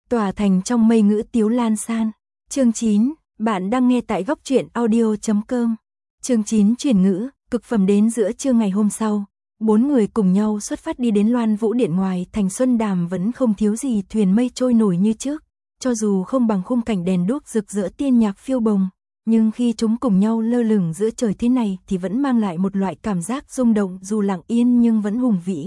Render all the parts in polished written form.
Tỏa thành trong mây ngữ tiếu lan san. Chương 9, bạn đang nghe tại góc truyện audio.com. Chương 9 chuyển ngữ, cực phẩm. Đến giữa trưa ngày hôm sau, 4 người cùng nhau xuất phát đi đến Loan Vũ Điện. Ngoài thành Xuân Đàm vẫn không thiếu gì thuyền mây trôi nổi như trước, cho dù không bằng khung cảnh đèn đuốc rực rỡ tiên nhạc phiêu bồng, nhưng khi chúng cùng nhau lơ lửng giữa trời thế này thì vẫn mang lại một loại cảm giác rung động, dù lặng yên nhưng vẫn hùng vĩ.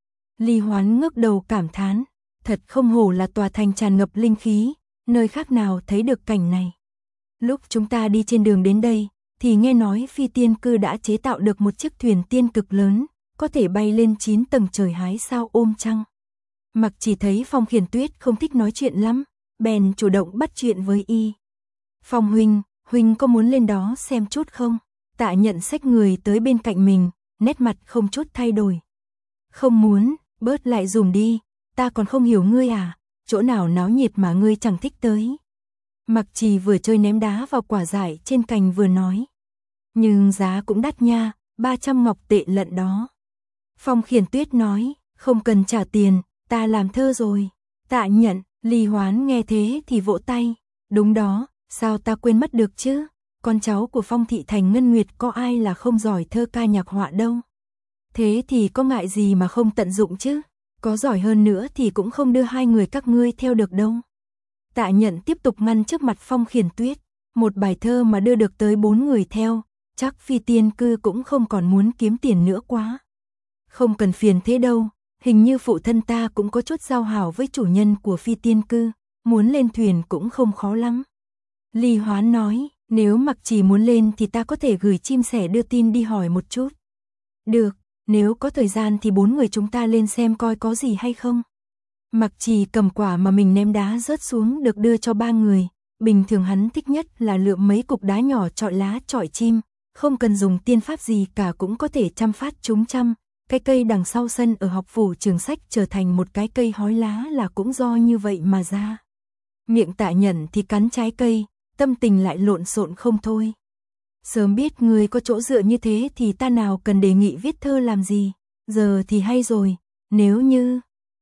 Ly Hoán ngước đầu cảm thán, thật không hổ là tòa thành tràn ngập linh khí, nơi khác nào thấy được cảnh này. Lúc chúng ta đi trên đường đến đây, thì nghe nói Phi Tiên Cư đã chế tạo được một chiếc thuyền tiên cực lớn, có thể bay lên 9 tầng trời hái sao ôm trăng. Mặc chỉ thấy Phong Khiển Tuyết không thích nói chuyện lắm, bèn chủ động bắt chuyện với y. Phong huynh có muốn lên đó xem chút không? Tạ Nhận xách người tới bên cạnh mình, nét mặt không chút thay đổi. Không muốn, bớt lại dùm đi, ta còn không hiểu ngươi à, chỗ nào náo nhiệt mà ngươi chẳng thích tới. Mặc Trì vừa chơi ném đá vào quả dại trên cành vừa nói. Nhưng giá cũng đắt nha, 300 ngọc tệ lận đó. Phong Khiển Tuyết nói, không cần trả tiền, ta làm thơ rồi. Tạ Nhận, Ly Hoán nghe thế thì vỗ tay. Đúng đó, sao ta quên mất được chứ, con cháu của Phong thị thành Ngân Nguyệt có ai là không giỏi thơ ca nhạc họa đâu. Thế thì có ngại gì mà không tận dụng chứ, có giỏi hơn nữa thì cũng không đưa hai người các ngươi theo được đâu. Tạ Nhận tiếp tục ngăn trước mặt Phong Khiển Tuyết, một bài thơ mà đưa được tới 4 người theo, chắc Phi Tiên Cư cũng không còn muốn kiếm tiền nữa quá. Không cần phiền thế đâu, hình như phụ thân ta cũng có chút giao hảo với chủ nhân của Phi Tiên Cư, muốn lên thuyền cũng không khó lắm. Ly Hoán nói, nếu Mặc Trì muốn lên thì ta có thể gửi chim sẻ đưa tin đi hỏi một chút. Được, nếu có thời gian thì 4 người chúng ta lên xem coi có gì hay không. Mặc Trì cầm quả mà mình ném đá rớt xuống được đưa cho 3 người, bình thường hắn thích nhất là lượm mấy cục đá nhỏ chọi lá chọi chim, không cần dùng tiên pháp gì cả cũng có thể chăm phát trúng trăm. Cái cây đằng sau sân ở học phủ Trường Sách trở thành một cái cây hói lá là cũng do như vậy mà ra. Miệng Tạ Nhận thì cắn trái cây, tâm tình lại lộn xộn không thôi. Sớm biết người có chỗ dựa như thế thì ta nào cần đề nghị viết thơ làm gì, giờ thì hay rồi, nếu như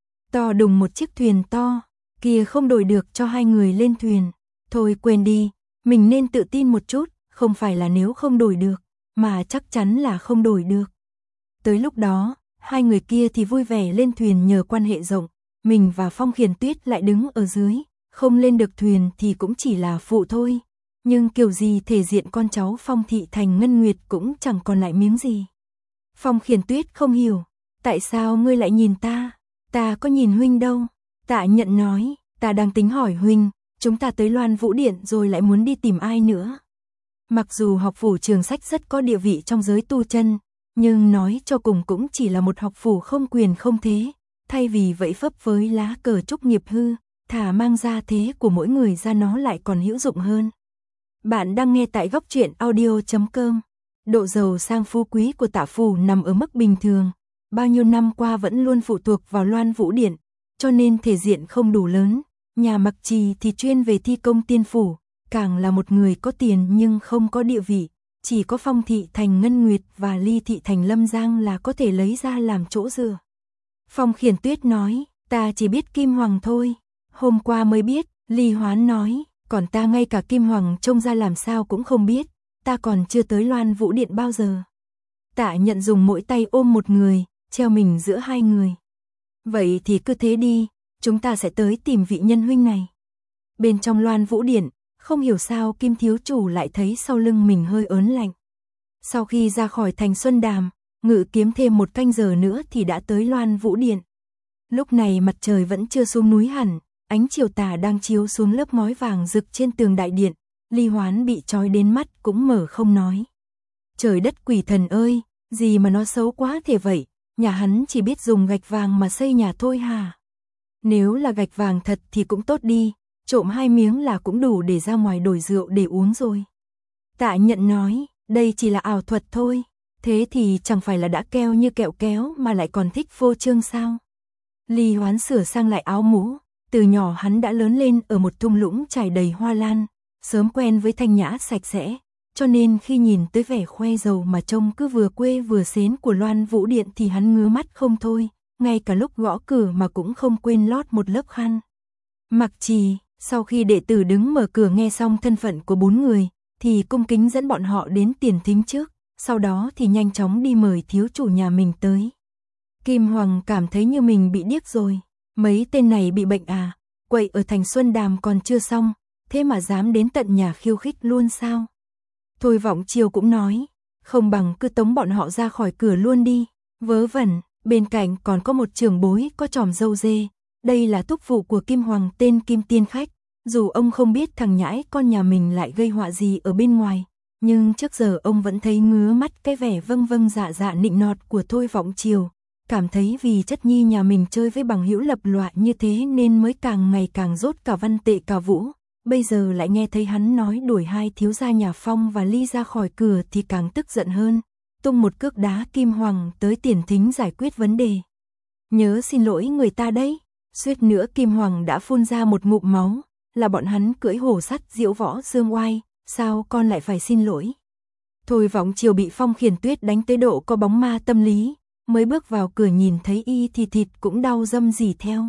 to đùng một chiếc thuyền to, kia không đổi được cho hai người lên thuyền. Thôi quên đi, mình nên tự tin một chút, không phải là nếu không đổi được, mà chắc chắn là không đổi được. Tới lúc đó, hai người kia thì vui vẻ lên thuyền nhờ quan hệ rộng, mình và Phong Khiển Tuyết lại đứng ở dưới, không lên được thuyền thì cũng chỉ là phụ thôi. Nhưng kiểu gì thể diện con cháu Phong thị thành Ngân Nguyệt cũng chẳng còn lại miếng gì. Phong Khiển Tuyết không hiểu, tại sao ngươi lại nhìn ta có nhìn huynh đâu. Tạ Nhận nói, ta đang tính hỏi huynh, chúng ta tới Loan Vũ Điện rồi lại muốn đi tìm ai nữa. Mặc dù học phủ Trường Sách rất có địa vị trong giới tu chân, nhưng nói cho cùng cũng chỉ là một học phủ không quyền không thế, thay vì vẫy phấp với lá cờ trúc nghiệp hư, thà mang ra thế của mỗi người ra nó lại còn hữu dụng hơn. Bạn đang nghe tại góc truyện audio.com. Độ giàu sang phú quý của Tạ phủ nằm ở mức bình thường, bao nhiêu năm qua vẫn luôn phụ thuộc vào Loan Vũ Điện, cho nên thể diện không đủ lớn. Nhà Mặc Trì thì chuyên về thi công tiên phủ, càng là một người có tiền nhưng không có địa vị, chỉ có Phong thị thành Ngân Nguyệt và Ly thị thành Lâm Giang là có thể lấy ra làm chỗ dựa. Phong Khiển Tuyết nói, ta chỉ biết Kim Hoàng thôi, hôm qua mới biết. Ly Hoán nói, còn ta ngay cả Kim Hoàng trông ra làm sao cũng không biết, ta còn chưa tới Loan Vũ Điện bao giờ. Tạ Nhận dùng mỗi tay ôm một người, treo mình giữa hai người. Vậy thì cứ thế đi, chúng ta sẽ tới tìm vị nhân huynh này. Bên trong Loan Vũ Điện, không hiểu sao Kim thiếu chủ lại thấy sau lưng mình hơi ớn lạnh. Sau khi ra khỏi thành Xuân Đàm, ngự kiếm thêm 1 canh giờ nữa thì đã tới Loan Vũ Điện. Lúc này mặt trời vẫn chưa xuống núi hẳn, ánh chiều tà đang chiếu xuống lớp ngói vàng rực trên tường đại điện. Ly Hoán bị trói đến mắt cũng mở không nói. Trời đất quỷ thần ơi, gì mà nó xấu quá thế vậy, nhà hắn chỉ biết dùng gạch vàng mà xây nhà thôi hả? Nếu là gạch vàng thật thì cũng tốt đi, trộm 2 miếng là cũng đủ để ra ngoài đổi rượu để uống rồi. Tạ Nhận nói, đây chỉ là ảo thuật thôi, thế thì chẳng phải là đã keo như kẹo kéo mà lại còn thích phô trương sao? Ly Hoán sửa sang lại áo mũ, từ nhỏ hắn đã lớn lên ở một thung lũng trải đầy hoa lan, sớm quen với thanh nhã sạch sẽ, cho nên khi nhìn tới vẻ khoe giàu mà trông cứ vừa quê vừa xến của Loan Vũ Điện thì hắn ngứa mắt không thôi, ngay cả lúc gõ cửa mà cũng không quên lót một lớp khăn. Mặc Trì, sau khi đệ tử đứng mở cửa nghe xong thân phận của 4 người, thì cung kính dẫn bọn họ đến tiền thính trước, sau đó thì nhanh chóng đi mời thiếu chủ nhà mình tới. Kim Hoàng cảm thấy như mình bị điếc rồi, mấy tên này bị bệnh à, quậy ở thành Xuân Đàm còn chưa xong, thế mà dám đến tận nhà khiêu khích luôn sao? Thôi Vọng Chiêu cũng nói, không bằng cứ tống bọn họ ra khỏi cửa luôn đi, vớ vẩn, bên cạnh còn có một trưởng bối có chòm râu dê, đây là thúc phụ của Kim Hoàng tên Kim Tiên Khách, dù ông không biết thằng nhãi con nhà mình lại gây họa gì ở bên ngoài, nhưng trước giờ ông vẫn thấy ngứa mắt cái vẻ vâng vâng dạ dạ nịnh nọt của Thôi Vọng Chiêu, cảm thấy vì chất nhi nhà mình chơi với bằng hữu lập loại như thế nên mới càng ngày càng dốt cả văn tệ cả vũ. Bây giờ lại nghe thấy hắn nói đuổi hai thiếu gia nhà Phong và Ly ra khỏi cửa thì càng tức giận hơn, tung một cước đá Kim Hoàng tới tiền thính giải quyết vấn đề. Nhớ xin lỗi người ta đấy, suýt nữa Kim Hoàng đã phun ra một ngụm máu, là bọn hắn cưỡi hổ sắt diễu võ dương oai, sao con lại phải xin lỗi? Thôi Vọng Chiêu bị Phong Khiển Tuyết đánh tới độ có bóng ma tâm lý, mới bước vào cửa nhìn thấy y thì thịt cũng đau râm rỉ theo.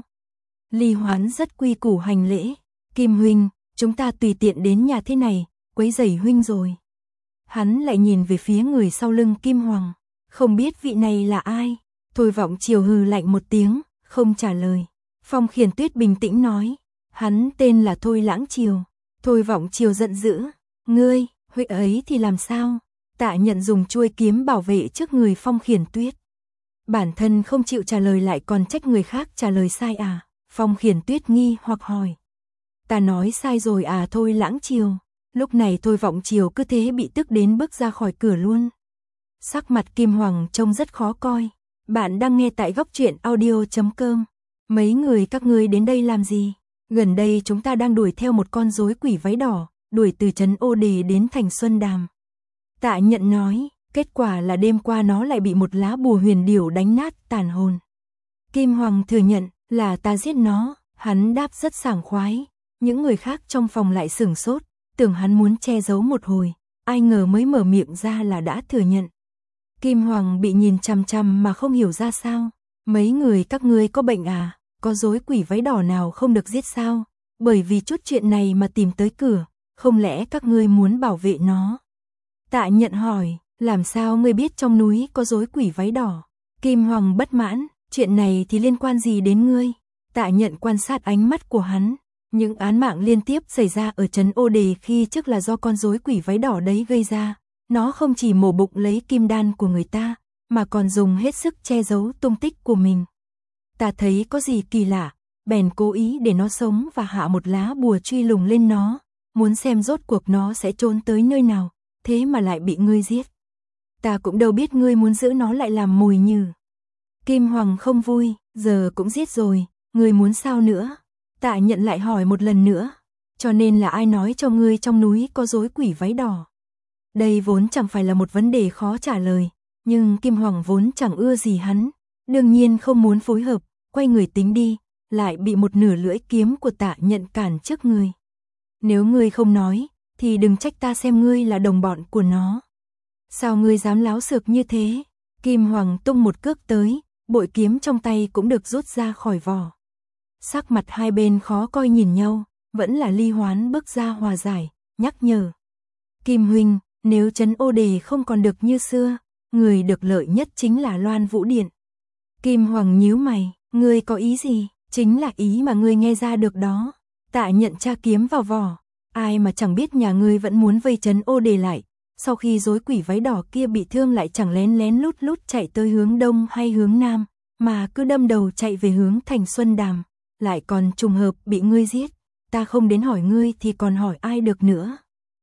Ly Hoán rất quy củ hành lễ, Kim huynh, chúng ta tùy tiện đến nhà thế này, quấy rầy huynh rồi. Hắn lại nhìn về phía người sau lưng Kim Hoàng, không biết vị này là ai. Thôi Vọng Chiêu hừ lạnh một tiếng, không trả lời. Phong Khiển Tuyết bình tĩnh nói, hắn tên là Thôi Lãng Chiêu. Thôi Vọng Chiêu giận dữ, ngươi, huynh ấy thì làm sao? Tạ Nhận dùng chuôi kiếm bảo vệ trước người Phong Khiển Tuyết. Bản thân không chịu trả lời lại còn trách người khác trả lời sai à? Phong Khiển Tuyết nghi hoặc hỏi. Ta nói sai rồi à Thôi Lãng Chiêu. Lúc này Thôi Vọng Chiêu cứ thế bị tức đến bước ra khỏi cửa luôn. Sắc mặt Kim Hoàng trông rất khó coi. Bạn đang nghe tại góc truyện audio.com. Mấy người các ngươi đến đây làm gì? Gần đây chúng ta đang đuổi theo một con rối quỷ váy đỏ, đuổi từ trấn Ô Đề đến thành Xuân Đàm. Tạ Nhận nói, kết quả là đêm qua nó lại bị một lá bùa huyền điểu đánh nát tàn hồn. Kim Hoàng thừa nhận là ta giết nó, hắn đáp rất sảng khoái. Những người khác trong phòng lại sửng sốt, tưởng hắn muốn che giấu một hồi, ai ngờ mới mở miệng ra là đã thừa nhận. Kim Hoàng bị nhìn chằm chằm mà không hiểu ra sao. Mấy người các ngươi có bệnh à, có rối quỷ váy đỏ nào không được giết sao? Bởi vì chút chuyện này mà tìm tới cửa, không lẽ các ngươi muốn bảo vệ nó? Tạ Nhận hỏi, làm sao ngươi biết trong núi có rối quỷ váy đỏ? Kim Hoàng bất mãn, chuyện này thì liên quan gì đến ngươi? Tạ Nhận quan sát ánh mắt của hắn. Những án mạng liên tiếp xảy ra ở trấn Ô Đề khi trước là do con rối quỷ váy đỏ đấy gây ra. Nó không chỉ mổ bụng lấy kim đan của người ta, mà còn dùng hết sức che giấu tung tích của mình. Ta thấy có gì kỳ lạ, bèn cố ý để nó sống và hạ một lá bùa truy lùng lên nó, muốn xem rốt cuộc nó sẽ trốn tới nơi nào, thế mà lại bị ngươi giết. Ta cũng đâu biết ngươi muốn giữ nó lại làm mồi nhử. Kim Hoàng không vui, giờ cũng giết rồi, ngươi muốn sao nữa? Tạ Nhận lại hỏi một lần nữa, cho nên là ai nói cho ngươi trong núi có rối quỷ váy đỏ? Đây vốn chẳng phải là một vấn đề khó trả lời, nhưng Kim Hoàng vốn chẳng ưa gì hắn, đương nhiên không muốn phối hợp, quay người tính đi, lại bị một nửa lưỡi kiếm của Tạ Nhận cản trước người. Nếu ngươi không nói, thì đừng trách ta xem ngươi là đồng bọn của nó. Sao ngươi dám láo xược như thế? Kim Hoàng tung một cước tới, bội kiếm trong tay cũng được rút ra khỏi vỏ. Sắc mặt hai bên khó coi nhìn nhau, vẫn là Ly Hoán bước ra hòa giải, nhắc nhở. Kim huynh, nếu trấn Ô Đề không còn được như xưa, người được lợi nhất chính là Loan Vũ Điện. Kim Hoàng nhíu mày, ngươi có ý gì? Chính là ý mà ngươi nghe ra được đó. Tạ Nhận tra kiếm vào vỏ, ai mà chẳng biết nhà ngươi vẫn muốn vây trấn Ô Đề lại. Sau khi rối quỷ váy đỏ kia bị thương lại chẳng lén lén lút lút chạy tới hướng đông hay hướng nam, mà cứ đâm đầu chạy về hướng thành Xuân Đàm, lại còn trùng hợp bị ngươi giết. Ta không đến hỏi ngươi thì còn hỏi ai được nữa?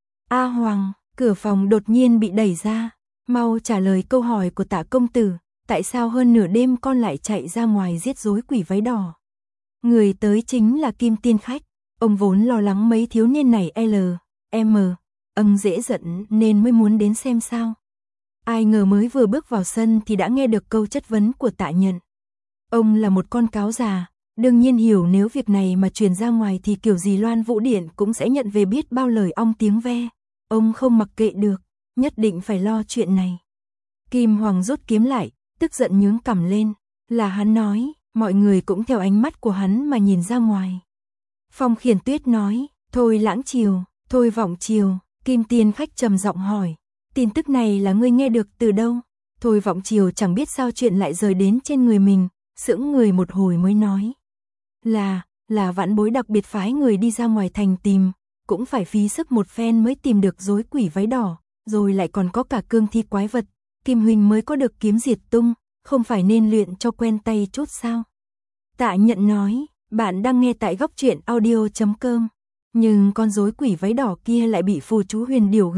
A Hoàng, cửa phòng đột nhiên bị đẩy ra, mau trả lời câu hỏi của Tạ công tử, tại sao hơn nửa đêm con lại chạy ra ngoài giết rối quỷ váy đỏ? Người tới chính là Kim Tiên Khách, ông vốn lo lắng mấy thiếu niên này dễ giận nên mới muốn đến xem sao. Ai ngờ mới vừa bước vào sân thì đã nghe được câu chất vấn của Tạ Nhận. Ông là một con cáo già, đương nhiên hiểu nếu việc này mà truyền ra ngoài thì kiểu gì Loan Vũ Điện cũng sẽ nhận về biết bao lời ong tiếng ve. Ông không mặc kệ được, nhất định phải lo chuyện này. Kim Hoàng rút kiếm lại, tức giận nhướng cằm lên, là hắn nói, mọi người cũng theo ánh mắt của hắn mà nhìn ra ngoài. Phong Khiển Tuyết nói, Thôi Lãng Triều, Thôi Vọng Triều, Kim Tiên Khách trầm giọng hỏi, tin tức này là ngươi nghe được từ đâu? Thôi Vọng Triều chẳng biết sao chuyện lại rời đến trên người mình, sững người một hồi mới nói. Là vãn bối đặc biệt phái người đi ra ngoài thành tìm, cũng phải phí sức một phen mới tìm được rối quỷ váy đỏ, rồi lại còn có cả cương thi quái vật, Kim huynh mới có được kiếm diệt tung, không phải nên luyện cho quen tay chút sao? Tạ Nhận nói, bạn đang nghe tại góc truyện audio.com, nhưng con rối quỷ váy đỏ kia lại bị phù chú huyền điểu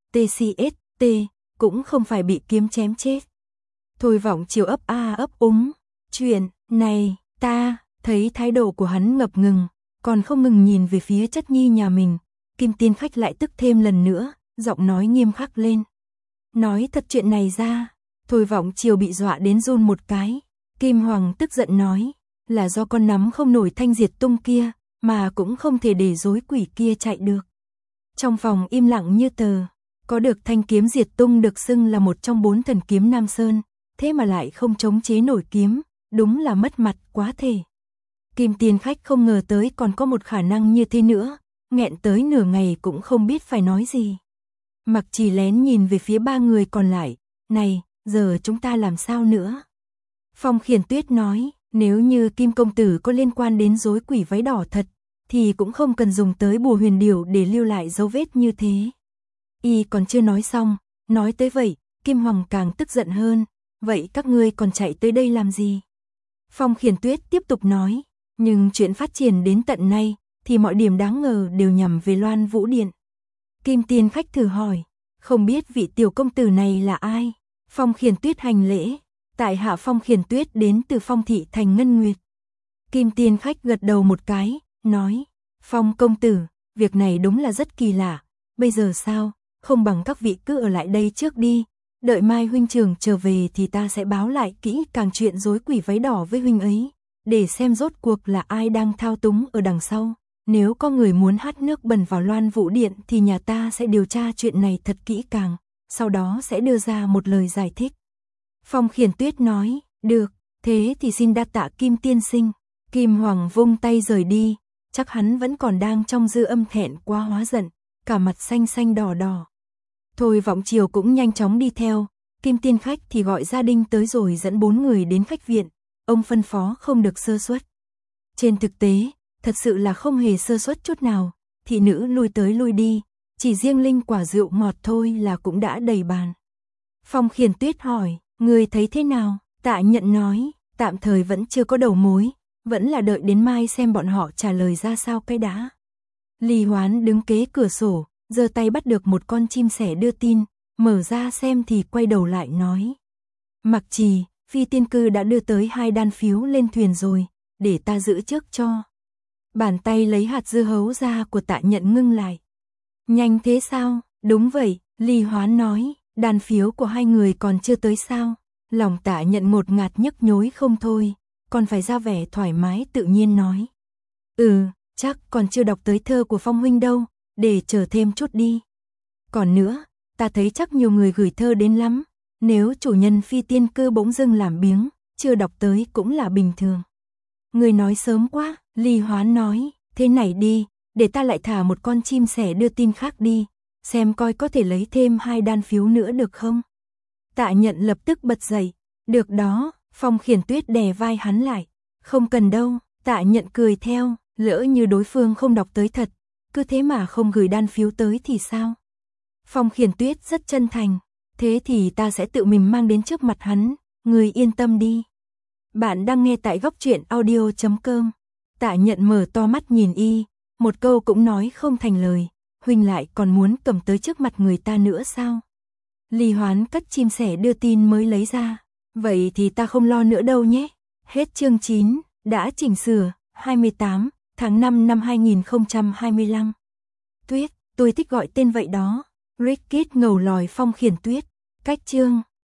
TCST, cũng không phải bị kiếm chém chết. Thôi Vọng Triều ấp a ấp úng, chuyện này, ta thấy thái độ của hắn ngập ngừng, còn không ngừng nhìn về phía chất nhi nhà mình, Kim Tiên Khách lại tức thêm lần nữa, giọng nói nghiêm khắc lên. Nói thật chuyện này ra, Thôi Vọng Triều bị dọa đến run một cái, Kim Hoàng tức giận nói, là do con nắm không nổi thanh diệt tung kia, mà cũng không thể để rối quỷ kia chạy được. Trong phòng im lặng như tờ, có được thanh kiếm diệt tung được xưng là một trong 4 thần kiếm Nam Sơn, thế mà lại không chống chế nổi kiếm, đúng là mất mặt quá thể. Kim Tiên Khách không ngờ tới còn có một khả năng như thế nữa, nghẹn tới nửa ngày cũng không biết phải nói gì. Mặc Chỉ lén nhìn về phía 3 người còn lại, này, giờ chúng ta làm sao nữa? Phong Khiển Tuyết nói, nếu như Kim công tử có liên quan đến rối quỷ váy đỏ thật, thì cũng không cần dùng tới bùa huyền điểu để lưu lại dấu vết như thế. Y còn chưa nói xong, nói tới vậy, Kim Hoàng càng tức giận hơn, vậy các ngươi còn chạy tới đây làm gì? Phong Khiển Tuyết tiếp tục nói, nhưng chuyện phát triển đến tận nay, thì mọi điểm đáng ngờ đều nhằm về Loan Vũ Điện. Kim Tiên Khách thử hỏi, không biết vị tiểu công tử này là ai? Phong Khiển Tuyết hành lễ, tại hạ Phong Khiển Tuyết đến từ Phong thị thành Ngân Nguyệt. Kim Tiên Khách gật đầu một cái, nói, Phong công tử, việc này đúng là rất kỳ lạ, bây giờ sao, không bằng các vị cứ ở lại đây trước đi, đợi mai huynh trưởng trở về thì ta sẽ báo lại kỹ càng chuyện rối quỷ váy đỏ với huynh ấy, để xem rốt cuộc là ai đang thao túng ở đằng sau. Nếu có người muốn hắt nước bẩn vào Loan Vũ Điện thì nhà ta sẽ điều tra chuyện này thật kỹ càng, sau đó sẽ đưa ra một lời giải thích. Phong Khiển Tuyết nói, được, thế thì xin đa tạ Kim tiên sinh. Kim Hoàng vung tay rời đi, chắc hắn vẫn còn đang trong dư âm thẹn quá hóa giận, cả mặt xanh xanh đỏ đỏ. Thôi Vọng Triều cũng nhanh chóng đi theo, Kim Tiên Khách thì gọi gia đình tới rồi dẫn 4 người đến khách viện, ông phân phó không được sơ suất. Trên thực tế, thật sự là không hề sơ suất chút nào, thị nữ lui tới lui đi, chỉ riêng linh quả rượu ngọt thôi là cũng đã đầy bàn. Phong Khiển Tuyết hỏi, người thấy thế nào? Tạ Nhận nói, tạm thời vẫn chưa có đầu mối, vẫn là đợi đến mai xem bọn họ trả lời ra sao cái đã. Lý Hoán đứng kế cửa sổ, giơ tay bắt được một con chim sẻ đưa tin, mở ra xem thì quay đầu lại nói. Mặc Trì, Phi Tiên Cư đã đưa tới 2 đan phiếu lên thuyền rồi, để ta giữ trước cho. Bàn tay lấy hạt dưa hấu ra của Tạ Nhận ngưng lại. Nhanh thế sao? Đúng vậy, Lý Hoán nói, đan phiếu của 2 người còn chưa tới sao? Lòng Tạ Nhận ngột ngạt nhức nhối không thôi, còn phải ra vẻ thoải mái tự nhiên nói. Chắc còn chưa đọc tới thơ của Phong huynh đâu, để chờ thêm chút đi. Còn nữa, ta thấy chắc nhiều người gửi thơ đến lắm, nếu chủ nhân Phi Tiên Cư bỗng dưng làm biếng, chưa đọc tới cũng là bình thường. Người nói sớm quá, Lý Hoán nói, thế này đi, để ta lại thả một con chim sẻ đưa tin khác đi, xem coi có thể lấy thêm 2 đan phiếu nữa được không? Tạ Nhận lập tức bật dậy, được đó, Phong Khiển Tuyết đè vai hắn lại, không cần đâu, Tạ Nhận cười theo, lỡ như đối phương không đọc tới thật, cứ thế mà không gửi đan phiếu tới thì sao? Phong Khiển Tuyết rất chân thành, thế thì ta sẽ tự mình mang đến trước mặt hắn, người yên tâm đi. Bạn đang nghe tại góc truyện audio.com. Tạ Nhận mở to mắt nhìn y, một câu cũng nói không thành lời, huynh lại còn muốn cầm tới trước mặt người ta nữa sao? Lý Hoán cất chim sẻ đưa tin mới lấy ra, vậy thì ta không lo nữa đâu nhé. Hết chương 9, đã chỉnh sửa, 28 tháng 5 năm 2025. Tuyết, tôi thích gọi tên vậy đó. Rickit ngầu lòi Phong Khiển Tuyết, cách chương